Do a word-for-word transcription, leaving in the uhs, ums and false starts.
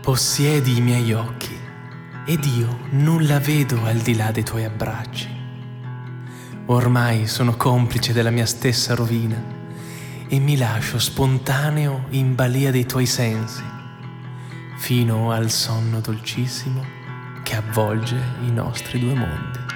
Possiedi i miei occhi ed io nulla vedo al di là dei tuoi abbracci. Ormai sono complice della mia stessa rovina e mi lascio spontaneo in balia dei tuoi sensi, fino al sonno dolcissimo che avvolge i nostri due mondi.